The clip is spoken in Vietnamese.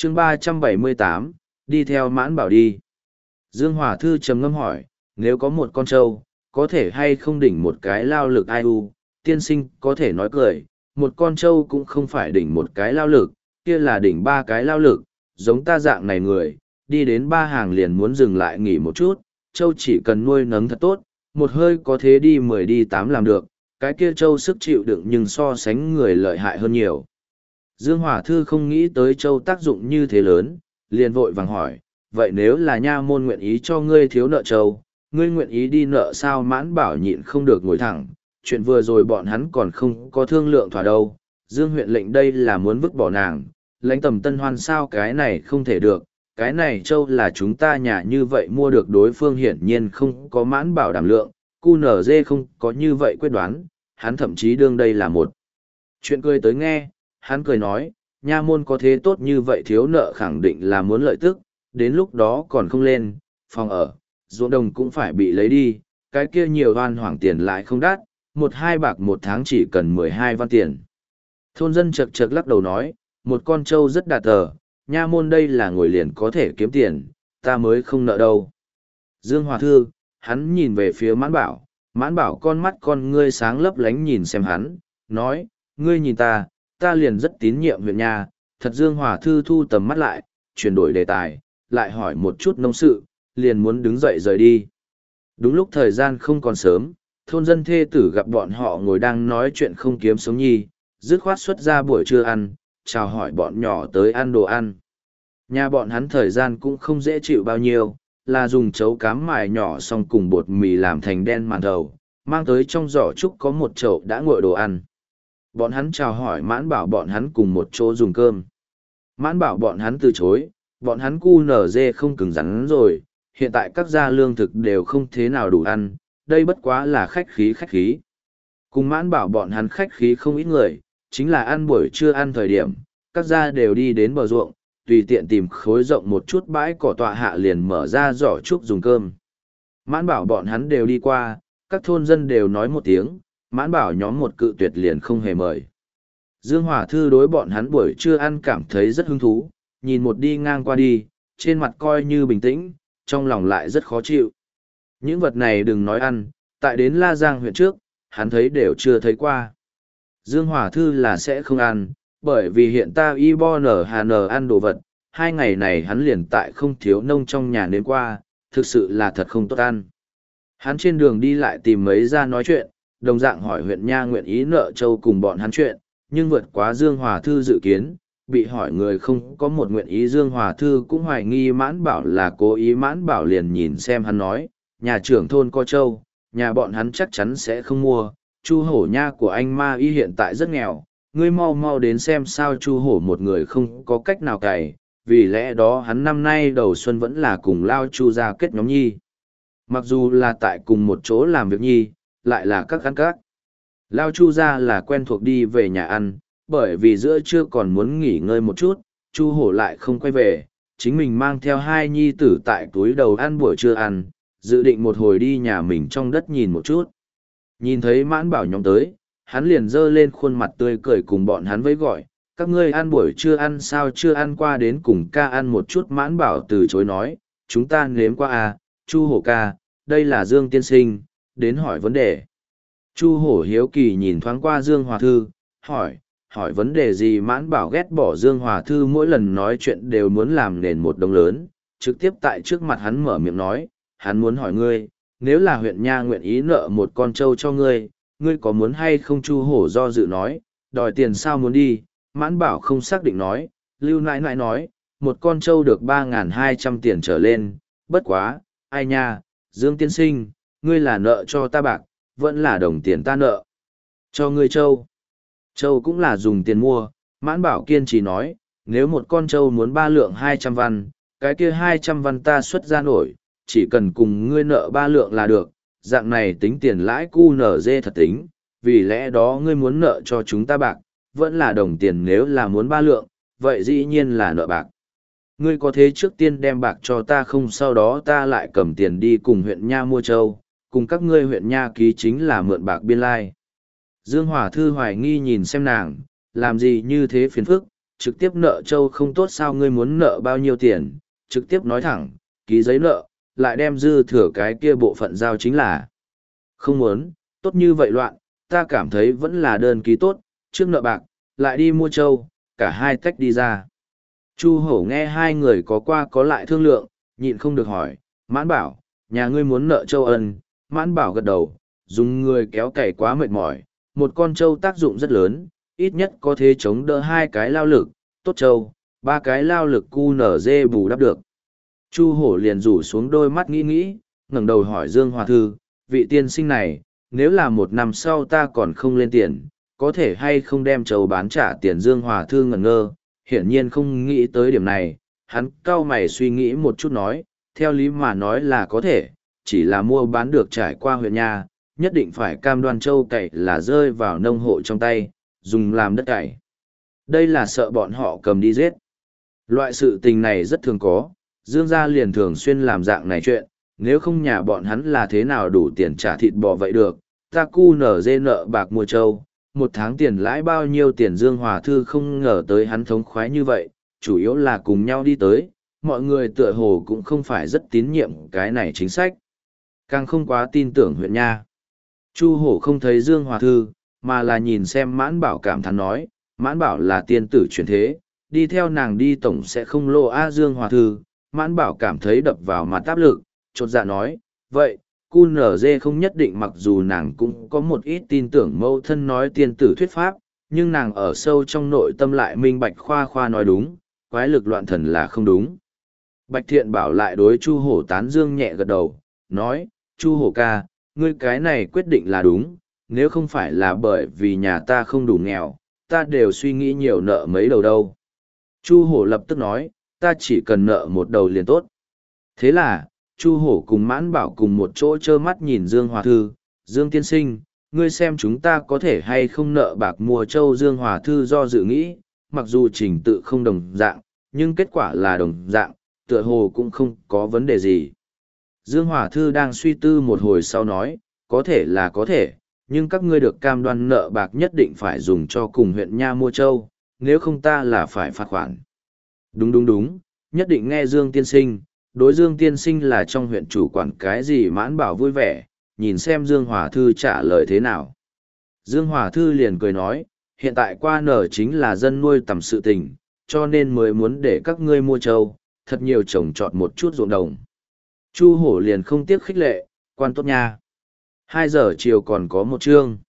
chương 378, đi theo Mãn Bảo đi. Dương Hòa Thư trầm ngâm hỏi, nếu có một con trâu, có thể hay không đỉnh một cái lao lực ai u, tiên sinh có thể nói cười, một con trâu cũng không phải đỉnh một cái lao lực, kia là đỉnh ba cái lao lực, giống ta dạng này người, đi đến ba hàng liền muốn dừng lại nghỉ một chút, trâu chỉ cần nuôi nấng thật tốt, một hơi có thế đi 10 đi 8 làm được, cái kia trâu sức chịu đựng nhưng so sánh người lợi hại hơn nhiều. Dương Hòa Thư không nghĩ tới trâu tác dụng như thế lớn, liền vội vàng hỏi, vậy nếu là nha môn nguyện ý cho ngươi thiếu nợ trâu, ngươi nguyện ý đi nợ sao? Mãn Bảo nhịn không được ngồi thẳng, chuyện vừa rồi bọn hắn còn không có thương lượng thỏa đâu, Dương huyện lệnh đây là muốn vứt bỏ nàng, lãnh tầm tân hoan sao? Cái này không thể được, cái này trâu là chúng ta nhà như vậy mua được, đối phương hiển nhiên không có Mãn Bảo đảm lượng, QNZ không có như vậy quyết đoán, hắn thậm chí đương đây là một chuyện cười tới nghe, hắn cười nói, nha môn có thế tốt như vậy thiếu nợ khẳng định là muốn lợi tức, đến lúc đó còn không lên, phòng ở, ruộng đồng cũng phải bị lấy đi, cái kia nhiều oan hoảng tiền lại không đắt, 1-2 bạc một tháng chỉ cần 12 văn tiền. Thôn dân chật chật lắc đầu nói, một con trâu rất đạt tờ, nha môn đây là ngồi liền có thể kiếm tiền, ta mới không nợ đâu. Dương Hòa Thư, hắn nhìn về phía Mãn Bảo con mắt con ngươi sáng lấp lánh nhìn xem hắn, nói, ngươi nhìn ta liền rất tín nhiệm huyện nha. Thật. Dương Hòa Thư thu tầm mắt lại, chuyển đổi đề tài, lại hỏi một chút nông sự, liền muốn đứng dậy rời đi. Đúng lúc thời gian không còn sớm, thôn dân thê tử gặp bọn họ ngồi đang nói chuyện không kiếm sống nhi, dứt khoát xuất ra buổi trưa ăn, chào hỏi bọn nhỏ tới ăn đồ ăn. Nhà bọn hắn thời gian cũng không dễ chịu bao nhiêu, là dùng chấu cám mài nhỏ xong cùng bột mì làm thành đen màn thầu, mang tới trong giỏ trúc có một chậu đã nguội đồ ăn. Bọn hắn chào hỏi Mãn Bảo bọn hắn cùng một chỗ dùng cơm. Mãn Bảo bọn hắn từ chối, bọn hắn QNZ không cứng rắn rồi, hiện tại các gia lương thực đều không thế nào đủ ăn, đây bất quá là khách khí. Cùng Mãn Bảo bọn hắn khách khí không ít người, chính là ăn buổi trưa ăn thời điểm, các gia đều đi đến bờ ruộng, tùy tiện tìm khối rộng một chút bãi cỏ tọa hạ liền mở ra giỏ trúc dùng cơm. Mãn Bảo bọn hắn đều đi qua, các thôn dân đều nói một tiếng, Mãn Bảo nhóm một cự tuyệt liền không hề mời. Dương Hòa Thư đối bọn hắn buổi trưa ăn cảm thấy rất hứng thú, nhìn một đi ngang qua đi, trên mặt coi như bình tĩnh, trong lòng lại rất khó chịu. Những vật này đừng nói ăn, tại đến La Giang huyện trước, hắn thấy đều chưa thấy qua. Dương Hòa Thư là sẽ không ăn, bởi vì hiện ta IBON ăn đồ vật, 2 ngày này hắn liền tại không thiếu nông trong nhà đến qua, thực sự là thật không tốt ăn. Hắn trên đường đi lại tìm mấy ra nói chuyện, đồng dạng hỏi huyện nha nguyện ý nợ châu cùng bọn hắn chuyện, nhưng vượt quá Dương Hòa Thư dự kiến, bị hỏi người không có một nguyện ý. Dương Hòa Thư cũng hoài nghi Mãn Bảo là cố ý. Mãn Bảo liền nhìn xem hắn nói, nhà trưởng thôn có châu, nhà bọn hắn chắc chắn sẽ không mua, Chu Hổ nha của anh Ma Y hiện tại rất nghèo, ngươi mau mau đến xem sao. Chu Hổ một người không có cách nào cày, vì lẽ đó hắn năm nay đầu xuân vẫn là cùng Lao Chu ra kết nhóm nhi. Mặc dù là tại cùng một chỗ làm việc nhi, lại là các ăn các. Lao Chu ra là quen thuộc đi về nhà ăn, bởi vì giữa trưa còn muốn nghỉ ngơi một chút, Chu Hổ lại không quay về, chính mình mang theo 2 nhi tử tại túi đầu ăn buổi trưa ăn, dự định một hồi đi nhà mình trong đất nhìn một chút. Nhìn thấy Mãn Bảo nhóm tới, hắn liền giơ lên khuôn mặt tươi cười cùng bọn hắn với gọi, các ngươi ăn buổi trưa ăn sao? Chưa ăn qua đến cùng ca ăn một chút. Mãn Bảo từ chối nói, chúng ta nếm qua à, Chu Hổ ca, đây là Dương tiên sinh, đến hỏi vấn đề. Chu Hổ hiếu kỳ nhìn thoáng qua Dương Hòa Thư, hỏi vấn đề gì? Mãn Bảo ghét bỏ Dương Hòa Thư mỗi lần nói chuyện đều muốn làm nền một đồng lớn, trực tiếp tại trước mặt hắn mở miệng nói, hắn muốn hỏi ngươi, nếu là huyện nha nguyện ý nợ một con trâu cho ngươi, ngươi có muốn hay không? Chu Hổ do dự nói, đòi tiền sao muốn đi? Mãn Bảo không xác định nói, Lưu nãi nãi nói, một con trâu được 3.200 tiền trở lên, bất quá, ai nha, Dương tiên sinh, ngươi là nợ cho ta bạc, vẫn là đồng tiền ta nợ cho ngươi trâu. Trâu cũng là dùng tiền mua. Mãn Bảo kiên trì nói, nếu một con trâu muốn 3 lượng 200 văn, cái kia 200 văn ta xuất ra nổi, chỉ cần cùng ngươi nợ 3 lượng là được, dạng này tính tiền lãi QNZ thật tính, vì lẽ đó ngươi muốn nợ cho chúng ta bạc, vẫn là đồng tiền. Nếu là muốn 3 lượng, vậy dĩ nhiên là nợ bạc. Ngươi có thế trước tiên đem bạc cho ta không? Sau đó ta lại cầm tiền đi cùng huyện nha mua trâu, cùng các ngươi huyện nha ký chính là mượn bạc biên lai. Dương Hòa Thư hoài nghi nhìn xem nàng, làm gì như thế phiền phức, trực tiếp nợ châu không tốt sao? Ngươi muốn nợ bao nhiêu tiền, trực tiếp nói thẳng, ký giấy nợ, lại đem dư thừa cái kia bộ phận giao chính là. Không muốn, tốt như vậy loạn, ta cảm thấy vẫn là đơn ký tốt, trước nợ bạc, lại đi mua châu, cả hai tách đi ra. Chu Hổ nghe hai người có qua có lại thương lượng, nhịn không được hỏi, Mãn Bảo, nhà ngươi muốn nợ châu ân? Mãn Bảo gật đầu, dùng người kéo cày quá mệt mỏi, một con trâu tác dụng rất lớn, ít nhất có thể chống đỡ hai cái lao lực, tốt trâu, ba cái lao lực cu nở dê bù đắp được. Chu Hổ liền rủ xuống đôi mắt nghĩ, ngẩng đầu hỏi Dương Hòa Thư, vị tiên sinh này, nếu là một năm sau ta còn không lên tiền, có thể hay không đem trâu bán trả tiền? Dương Hòa Thư ngẩn ngơ, hiển nhiên không nghĩ tới điểm này, hắn cau mày suy nghĩ một chút nói, theo lý mà nói là có thể, chỉ là mua bán được trải qua huyện nhà, nhất định phải cam đoan trâu cày là rơi vào nông hộ trong tay, dùng làm đất cày. Đây là sợ bọn họ cầm đi giết. Loại sự tình này rất thường có, Dương gia liền thường xuyên làm dạng này chuyện, nếu không nhà bọn hắn là thế nào đủ tiền trả thịt bò vậy được, ta cu nở dê nợ bạc mua trâu, một tháng tiền lãi bao nhiêu tiền? Dương Hòa Thư không ngờ tới hắn thống khoái như vậy, chủ yếu là cùng nhau đi tới, mọi người tựa hồ cũng không phải rất tín nhiệm cái này chính sách, càng không quá tin tưởng huyện nha. Chu Hổ không thấy Dương Hòa Thư, mà là nhìn xem Mãn Bảo cảm thán nói, Mãn Bảo là tiên tử chuyển thế, đi theo nàng đi tổng sẽ không lô a. Dương Hòa Thư, Mãn Bảo cảm thấy đập vào mặt áp lực, chột dạ nói, vậy, cu nở dê không nhất định, mặc dù nàng cũng có một ít tin tưởng mâu thân nói tiên tử thuyết pháp, nhưng nàng ở sâu trong nội tâm lại minh bạch khoa khoa nói đúng, quái lực loạn thần là không đúng. Bạch Thiện Bảo lại đối Chu Hổ tán dương nhẹ gật đầu, nói, Chu Hổ ca, ngươi cái này quyết định là đúng, nếu không phải là bởi vì nhà ta không đủ nghèo, ta đều suy nghĩ nhiều nợ mấy đầu đâu. Chu Hổ lập tức nói, ta chỉ cần nợ một đầu liền tốt. Thế là, Chu Hổ cùng Mãn Bảo cùng một chỗ trơ mắt nhìn Dương Hòa Thư, Dương tiên sinh, ngươi xem chúng ta có thể hay không nợ bạc mua trâu? Dương Hòa Thư do dự nghĩ, mặc dù trình tự không đồng dạng, nhưng kết quả là đồng dạng, tựa hồ cũng không có vấn đề gì. Dương Hòa Thư đang suy tư một hồi sau nói, có thể là có thể, nhưng các ngươi được cam đoan nợ bạc nhất định phải dùng cho cùng huyện nha mua trâu, nếu không ta là phải phạt khoản. Đúng, nhất định nghe Dương tiên sinh, đối Dương tiên sinh là trong huyện chủ quản cái gì? Mãn Bảo vui vẻ, nhìn xem Dương Hòa Thư trả lời thế nào. Dương Hòa Thư liền cười nói, hiện tại qua nở chính là dân nuôi tầm sự tình, cho nên mới muốn để các ngươi mua trâu, thật nhiều trồng trọt một chút ruộng đồng. Chu Hổ liền không tiếc khích lệ, quan tốt nha. 2 giờ chiều còn có một chương.